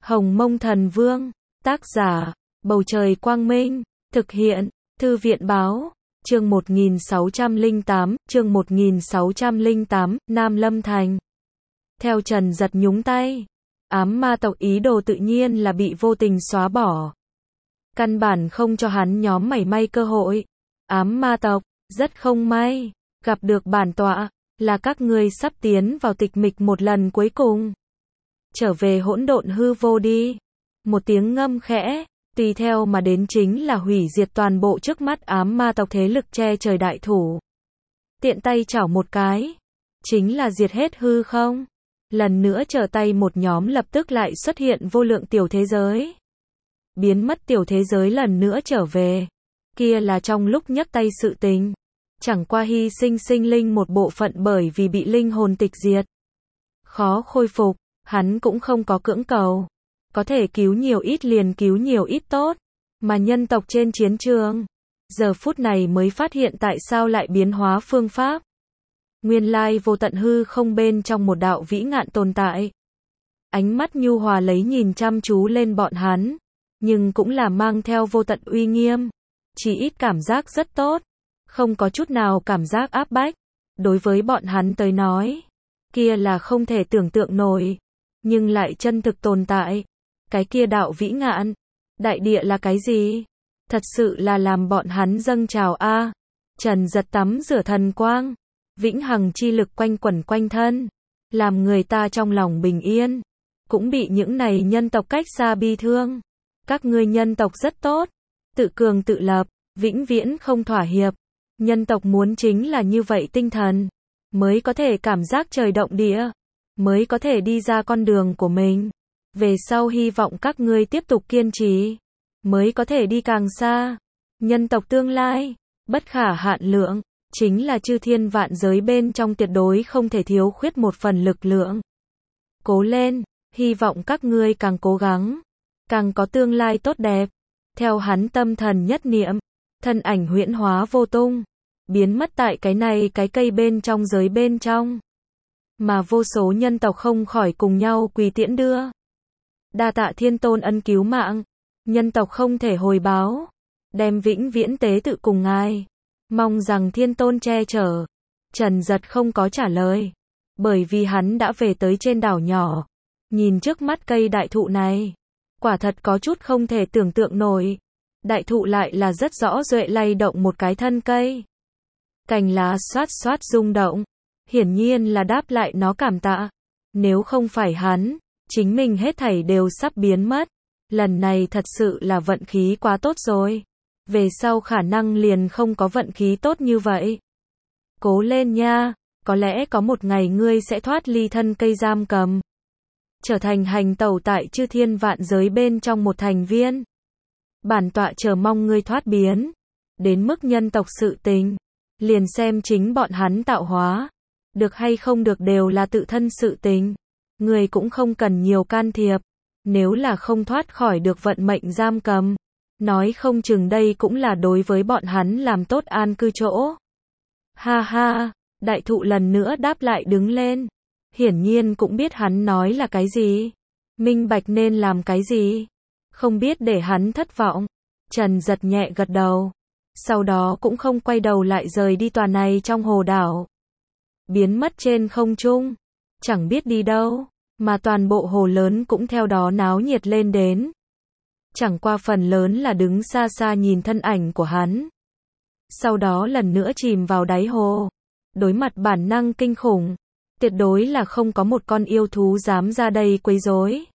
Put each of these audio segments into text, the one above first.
Hồng Mông Thần Vương, tác giả, Bầu Trời Quang Minh, thực hiện, Thư viện Báo, chương 1608, Nam Lâm Thành. Theo Trần Dật nhúng tay, ám ma tộc ý đồ tự nhiên là bị vô tình xóa bỏ. Căn bản không cho hắn nhóm mảy may cơ hội. Ám ma tộc, rất không may, gặp được bản tọa, là các ngươi sắp tiến vào tịch mịch một lần cuối cùng. Trở về hỗn độn hư vô đi. Một tiếng ngâm khẽ, tùy theo mà đến chính là hủy diệt toàn bộ trước mắt ám ma tộc thế lực che trời đại thủ. Tiện tay chảo một cái, chính là diệt hết hư không. Lần nữa trở tay một nhóm lập tức lại xuất hiện vô lượng tiểu thế giới. Biến mất tiểu thế giới lần nữa trở về. Kia là trong lúc nhấc tay sự tình. Chẳng qua hy sinh sinh linh một bộ phận bởi vì bị linh hồn tịch diệt. Khó khôi phục, hắn cũng không có cưỡng cầu. Có thể cứu nhiều ít liền cứu nhiều ít tốt. Mà nhân tộc trên chiến trường, giờ phút này mới phát hiện tại sao lại biến hóa phương pháp. Nguyên lai vô tận hư không bên trong một đạo vĩ ngạn tồn tại. Ánh mắt nhu hòa lấy nhìn chăm chú lên bọn hắn, nhưng cũng là mang theo vô tận uy nghiêm. Chỉ ít cảm giác rất tốt, không có chút nào cảm giác áp bách. Đối với bọn hắn tới nói, kia là không thể tưởng tượng nổi, nhưng lại chân thực tồn tại. Cái kia đạo vĩ ngạn, đại địa là cái gì? Thật sự là làm bọn hắn dâng trào a. Trần Dật tắm rửa thần quang, vĩnh hằng chi lực quanh quẩn quanh thân, làm người ta trong lòng bình yên, cũng bị những này nhân tộc cách xa bi thương. Các ngươi nhân tộc rất tốt, tự cường tự lập, vĩnh viễn không thỏa hiệp. Nhân tộc muốn chính là như vậy tinh thần, mới có thể cảm giác trời động địa, mới có thể đi ra con đường của mình. Về sau hy vọng các ngươi tiếp tục kiên trì, mới có thể đi càng xa. Nhân tộc tương lai, bất khả hạn lượng, chính là chư thiên vạn giới bên trong tuyệt đối không thể thiếu khuyết một phần lực lượng. Cố lên, hy vọng các ngươi càng cố gắng, càng có tương lai tốt đẹp. Theo hắn tâm thần nhất niệm, thân ảnh huyễn hóa vô tung, biến mất tại cái này cái cây bên trong giới bên trong. Mà vô số nhân tộc không khỏi cùng nhau quỳ tiễn đưa. Đa tạ Thiên Tôn ân cứu mạng, nhân tộc không thể hồi báo, đem vĩnh viễn tế tự cùng ngài. Mong rằng Thiên Tôn che chở. Trần Dật không có trả lời, bởi vì hắn đã về tới trên đảo nhỏ. Nhìn trước mắt cây đại thụ này, quả thật có chút không thể tưởng tượng nổi. Đại thụ lại là rất rõ duệ lay động một cái thân cây. Cành lá xoát xoát rung động, hiển nhiên là đáp lại nó cảm tạ. Nếu không phải hắn, chính mình hết thảy đều sắp biến mất. Lần này thật sự là vận khí quá tốt rồi. Về sau khả năng liền không có vận khí tốt như vậy. Cố lên nha, có lẽ có một ngày ngươi sẽ thoát ly thân cây giam cầm, trở thành hành tẩu tại chư thiên vạn giới bên trong một thành viên. Bản tọa chờ mong ngươi thoát biến. Đến mức nhân tộc sự tình, liền xem chính bọn hắn tạo hóa. Được hay không được đều là tự thân sự tình. Ngươi cũng không cần nhiều can thiệp. Nếu là không thoát khỏi được vận mệnh giam cầm, nói không chừng đây cũng là đối với bọn hắn làm tốt an cư chỗ. Ha ha, đại thụ lần nữa đáp lại đứng lên. Hiển nhiên cũng biết hắn nói là cái gì. Minh bạch nên làm cái gì. Không biết để hắn thất vọng. Trần Dật nhẹ gật đầu. Sau đó cũng không quay đầu lại rời đi tòa này trong hồ đảo. Biến mất trên không trung. Chẳng biết đi đâu. Mà toàn bộ hồ lớn cũng theo đó náo nhiệt lên đến. Chẳng qua phần lớn là đứng xa xa nhìn thân ảnh của hắn. Sau đó lần nữa chìm vào đáy hồ. Đối mặt bản năng kinh khủng. Tuyệt đối là không có một con yêu thú dám ra đây quấy rối.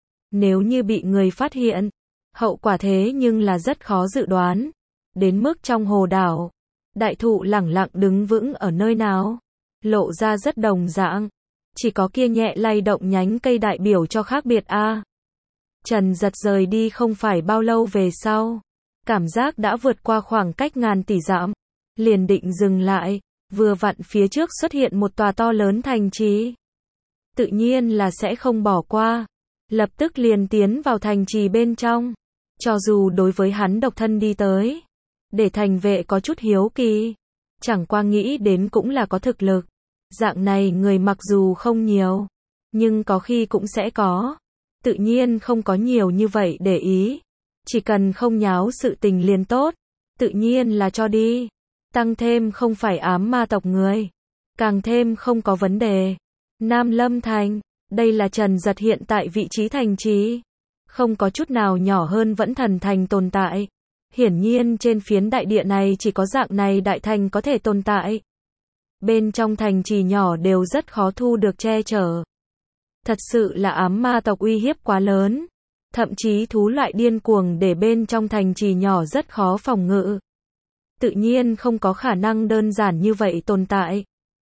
Nếu như bị người phát hiện, hậu quả thế nhưng là rất khó dự đoán. Đến mức trong hồ đảo, đại thụ lẳng lặng đứng vững ở nơi nào, lộ ra rất đồng dạng. Chỉ có kia nhẹ lay động nhánh cây đại biểu cho khác biệt a. Trần Dật rời đi không phải bao lâu về sau, cảm giác đã vượt qua khoảng cách ngàn tỷ dặm, liền định dừng lại, vừa vặn phía trước xuất hiện một tòa to lớn thành trì. Tự nhiên là sẽ không bỏ qua, lập tức liền tiến vào thành trì bên trong. Cho dù đối với hắn độc thân đi tới, để thành vệ có chút hiếu kỳ, chẳng qua nghĩ đến cũng là có thực lực. Dạng này người mặc dù không nhiều, nhưng có khi cũng sẽ có. tự nhiên không có nhiều như vậy để ý. Chỉ cần không nháo sự tình liền tốt, tự nhiên là cho đi. Tăng thêm không phải ám ma tộc người, càng thêm không có vấn đề. Nam Lâm Thành, đây là Trần Giật hiện tại vị trí thành trì, không có chút nào nhỏ hơn Vẫn Thần Thành tồn tại. Hiển nhiên trên phiến đại địa này chỉ có dạng này đại thành có thể tồn tại. Bên trong thành trì nhỏ đều rất khó thu được che chở. Thật sự là ám ma tộc uy hiếp quá lớn. Thậm chí thú loại điên cuồng để bên trong thành trì nhỏ rất khó phòng ngự. Tự nhiên không có khả năng đơn giản như vậy tồn tại.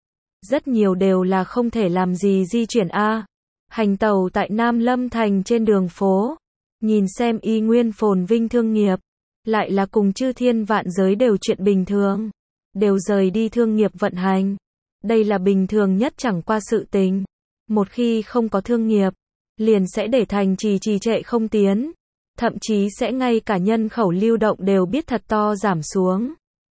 Rất nhiều đều là không thể làm gì di chuyển hành tàu tại Nam Lâm Thành trên đường phố, nhìn xem y nguyên phồn vinh thương nghiệp, lại là cùng chư thiên vạn giới đều chuyện bình thường, đều rời đi thương nghiệp vận hành. Đây là bình thường nhất chẳng qua sự tình. Một khi không có thương nghiệp, liền sẽ để thành trì trì trệ không tiến, thậm chí sẽ ngay cả nhân khẩu lưu động đều biết thật to giảm xuống.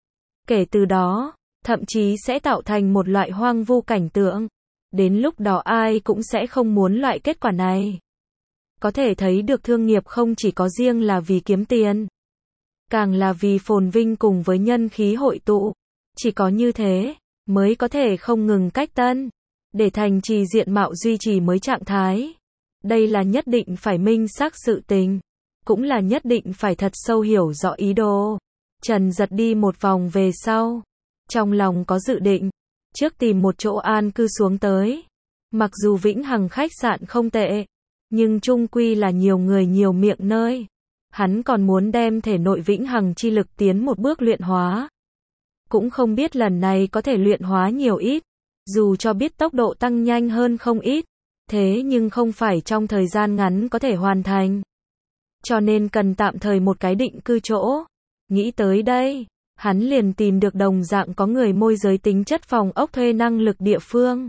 Kể từ đó, thậm chí sẽ tạo thành một loại hoang vu cảnh tượng. Đến lúc đó ai cũng sẽ không muốn loại kết quả này. Có thể thấy được thương nghiệp không chỉ có riêng là vì kiếm tiền, càng là vì phồn vinh cùng với nhân khí hội tụ. Chỉ có như thế, mới có thể không ngừng cách tân, để thành trì diện mạo duy trì mới trạng thái. Đây là nhất định phải minh xác sự tình, cũng là nhất định phải thật sâu hiểu rõ ý đồ. Trần Giật đi một vòng về sau, trong lòng có dự định, trước tìm một chỗ an cư xuống tới. Mặc dù Vĩnh Hằng khách sạn không tệ, nhưng chung quy là nhiều người nhiều miệng nơi. Hắn còn muốn đem thể nội Vĩnh Hằng chi lực tiến một bước luyện hóa. Cũng không biết lần này có thể luyện hóa nhiều ít, dù cho biết tốc độ tăng nhanh hơn không ít, thế nhưng không phải trong thời gian ngắn có thể hoàn thành. Cho nên cần tạm thời một cái định cư chỗ. Nghĩ tới đây, hắn liền tìm được đồng dạng có người môi giới tính chất phòng ốc thuê năng lực địa phương.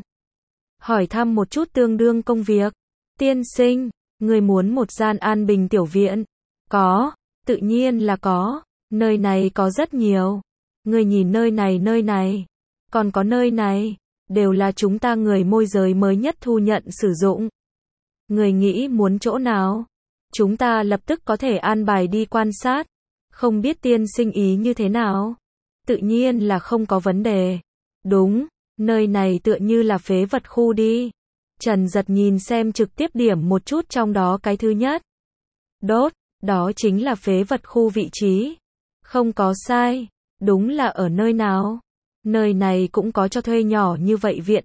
Hỏi thăm một chút tương đương công việc. Tiên sinh, người muốn một gian an bình tiểu viện? Có, tự nhiên là có. Nơi này có rất nhiều. Người nhìn nơi này, còn có nơi này, đều là chúng ta người môi giới mới nhất thu nhận sử dụng. Người nghĩ muốn chỗ nào? Chúng ta lập tức có thể an bài đi quan sát. Không biết tiên sinh ý như thế nào? Tự nhiên là không có vấn đề. Đúng, nơi này tựa như là phế vật khu đi. Trần Giật nhìn xem trực tiếp điểm một chút trong đó cái thứ nhất. Đốt, đó chính là phế vật khu vị trí. Không có sai, đúng là ở nơi nào? Nơi này cũng có cho thuê nhỏ như vậy viện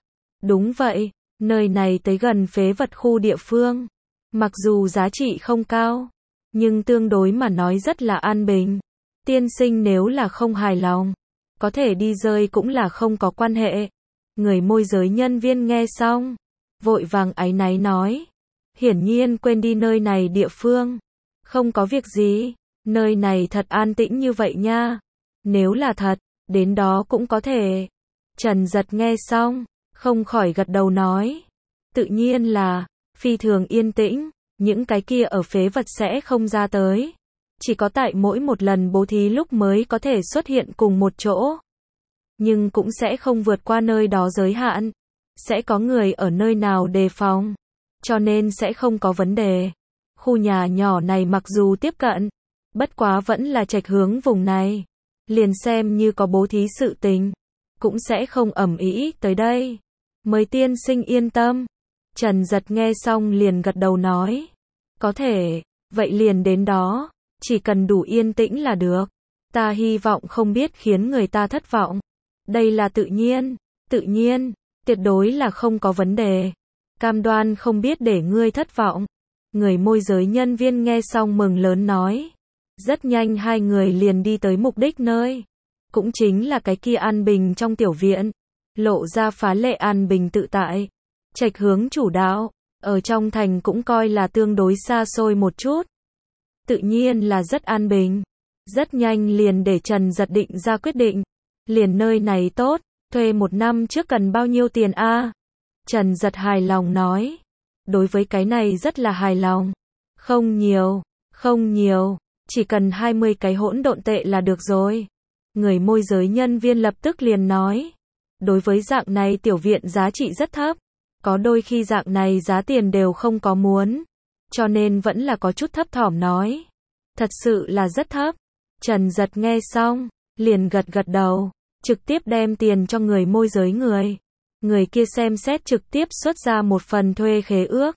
Đúng vậy, nơi này tới gần phế vật khu địa phương. Mặc dù giá trị không cao, nhưng tương đối mà nói rất là an bình. Tiên sinh nếu là không hài lòng, có thể đi rơi cũng là không có quan hệ. Người môi giới nhân viên nghe xong, vội vàng áy náy nói. Hiển nhiên quên đi nơi này địa phương. Không có việc gì, nơi này thật an tĩnh như vậy nha. Nếu là thật, đến đó cũng có thể. Trần Giật nghe xong, không khỏi gật đầu nói. Tự nhiên là, phi thường yên tĩnh, những cái kia ở phế vật sẽ không ra tới. Chỉ có tại mỗi một lần bố thí lúc mới có thể xuất hiện cùng một chỗ. Nhưng cũng sẽ không vượt qua nơi đó giới hạn. Sẽ có người ở nơi nào đề phòng. Cho nên sẽ không có vấn đề. Khu nhà nhỏ này mặc dù tiếp cận, bất quá vẫn là trạch hướng vùng này. Liền xem như có bố thí sự tình, cũng sẽ không ầm ĩ tới đây. Mời tiên sinh yên tâm. Trần Giật nghe xong liền gật đầu nói. Có thể, vậy liền đến đó, chỉ cần đủ yên tĩnh là được. Ta hy vọng không biết khiến người ta thất vọng. Đây là tự nhiên, tuyệt đối là không có vấn đề. Cam đoan không biết để ngươi thất vọng. Người môi giới nhân viên nghe xong mừng lớn nói. Rất nhanh hai người liền đi tới mục đích nơi. Cũng chính là cái kia an bình trong tiểu viện. Lộ ra phá lệ an bình tự tại. Trạch hướng chủ đạo, ở trong thành cũng coi là tương đối xa xôi một chút. Tự nhiên là rất an bình. Rất nhanh liền để Trần Giật định ra quyết định. Liền nơi này tốt, thuê 1 năm trước cần bao nhiêu tiền Trần Giật hài lòng nói. Đối với cái này rất là hài lòng. Không nhiều, chỉ cần 20 cái hỗn độn tệ là được rồi. Người môi giới nhân viên lập tức liền nói. Đối với dạng này tiểu viện giá trị rất thấp. Có đôi khi dạng này giá tiền đều không có muốn. cho nên vẫn là có chút thấp thỏm nói. Thật sự là rất thấp. Trần Giật nghe xong, liền gật gật đầu, trực tiếp đem tiền cho người môi giới người. Người kia xem xét trực tiếp xuất ra một phần thuê khế ước.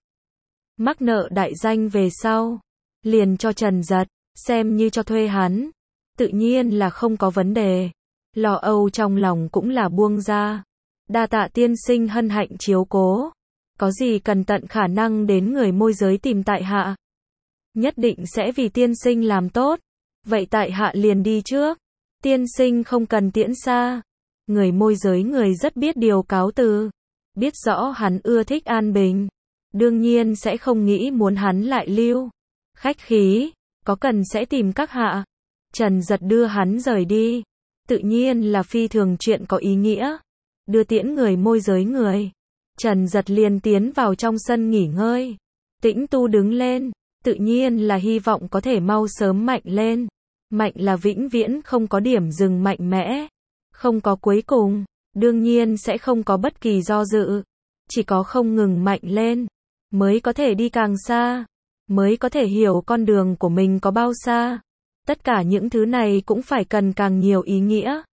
Mắc nợ đại danh về sau, liền cho Trần Giật, xem như cho thuê hắn. Tự nhiên là không có vấn đề. Lo âu trong lòng cũng là buông ra. Đa tạ tiên sinh hân hạnh chiếu cố. Có gì cần tận khả năng đến người môi giới tìm tại hạ. Nhất định sẽ vì tiên sinh làm tốt. Vậy tại hạ liền đi trước. Tiên sinh không cần tiễn xa. Người môi giới người rất biết điều cáo từ. Biết rõ hắn ưa thích an bình. Đương nhiên sẽ không nghĩ muốn hắn lại lưu. Khách khí, có cần sẽ tìm các hạ. Trần Giật đưa hắn rời đi. Tự nhiên là phi thường chuyện có ý nghĩa. Đưa tiễn người môi giới người. Trần Giật liền tiến vào trong sân nghỉ ngơi. Tĩnh Tu đứng lên. Tự nhiên là hy vọng có thể mau sớm mạnh lên. Mạnh là vĩnh viễn không có điểm dừng mạnh mẽ. Không có cuối cùng. Đương nhiên sẽ không có bất kỳ do dự. Chỉ có không ngừng mạnh lên. Mới có thể đi càng xa. Mới có thể hiểu con đường của mình có bao xa. Tất cả những thứ này cũng phải cần càng nhiều ý nghĩa.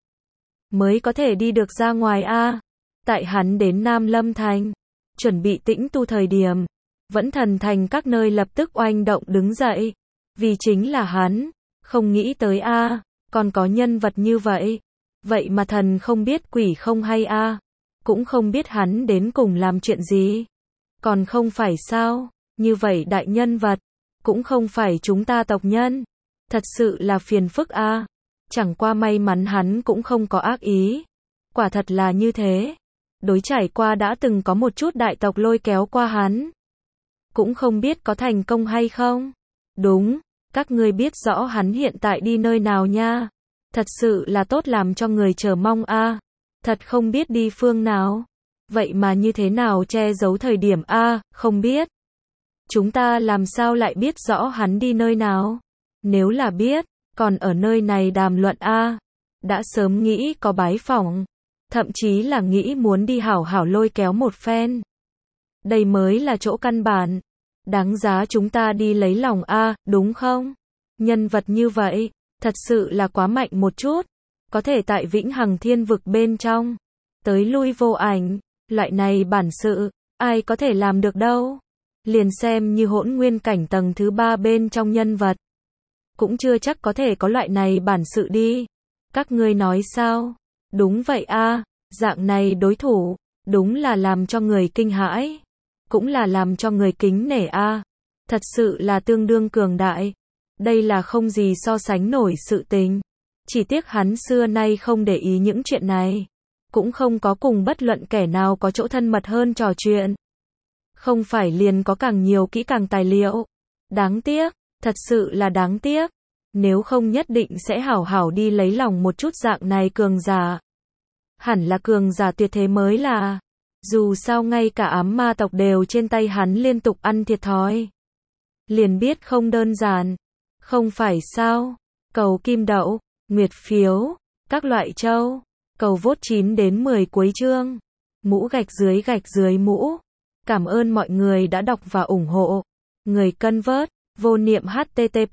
Mới có thể đi được ra ngoài a. Tại hắn đến Nam Lâm Thành. Chuẩn bị Tĩnh Tu thời điểm. Vẫn Thần Thành các nơi lập tức oanh động đứng dậy. Vì chính là hắn. Không nghĩ tới a. Còn có nhân vật như vậy. Vậy mà thần không biết quỷ không hay a. Cũng không biết hắn đến cùng làm chuyện gì. Còn không phải sao. Như vậy đại nhân vật. Cũng không phải chúng ta tộc nhân. Thật sự là phiền phức a. Chẳng qua may mắn hắn cũng không có ác ý. Quả thật là như thế. Đối trải qua đã từng có một chút đại tộc lôi kéo qua hắn. Cũng không biết có thành công hay không. Đúng, các ngươi biết rõ hắn hiện tại đi nơi nào nha. Thật sự là tốt làm cho người chờ mong a. Thật không biết đi phương nào. Vậy mà như thế nào che giấu thời điểm a, không biết. Chúng ta làm sao lại biết rõ hắn đi nơi nào? Nếu là biết, còn ở nơi này đàm luận a. Đã sớm nghĩ có bái phỏng. Thậm chí là nghĩ muốn đi hảo hảo lôi kéo một phen. Đây mới là chỗ căn bản. Đáng giá chúng ta đi lấy lòng a, đúng không? Nhân vật như vậy, thật sự là quá mạnh một chút. Có thể tại Vĩnh Hằng Thiên Vực bên trong. Tới lui vô ảnh. Loại này bản sự, ai có thể làm được đâu. Liền xem như hỗn nguyên cảnh tầng thứ 3 bên trong nhân vật. Cũng chưa chắc có thể có loại này bản sự đi. Các ngươi nói sao? Đúng vậy a, dạng này đối thủ, đúng là làm cho người kinh hãi. Cũng là làm cho người kính nể a. Thật sự là tương đương cường đại. Đây là không gì so sánh nổi sự tình. Chỉ tiếc hắn xưa nay không để ý những chuyện này. Cũng không có cùng bất luận kẻ nào có chỗ thân mật hơn trò chuyện. Không phải liền có càng nhiều kỹ càng tài liệu. Đáng tiếc, thật sự là đáng tiếc. Nếu không nhất định sẽ hảo hảo đi lấy lòng một chút dạng này cường giả. Hẳn là cường giả tuyệt thế mới là. Dù sao ngay cả ám ma tộc đều trên tay hắn liên tục ăn thiệt thòi. Liền biết không đơn giản. Không phải sao? Cầu kim đậu, nguyệt phiếu, các loại châu. Cầu vote 9 đến 10 cuối chương. Mũ gạch dưới mũ. Cảm ơn mọi người đã đọc và ủng hộ. Người cân vớt, vô niệm http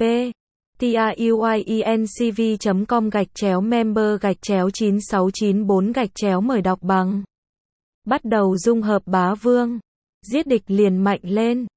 tiuyecom/member/9694 mời đọc bằng. Bắt đầu dung hợp bá vương. Giết địch liền mạnh lên.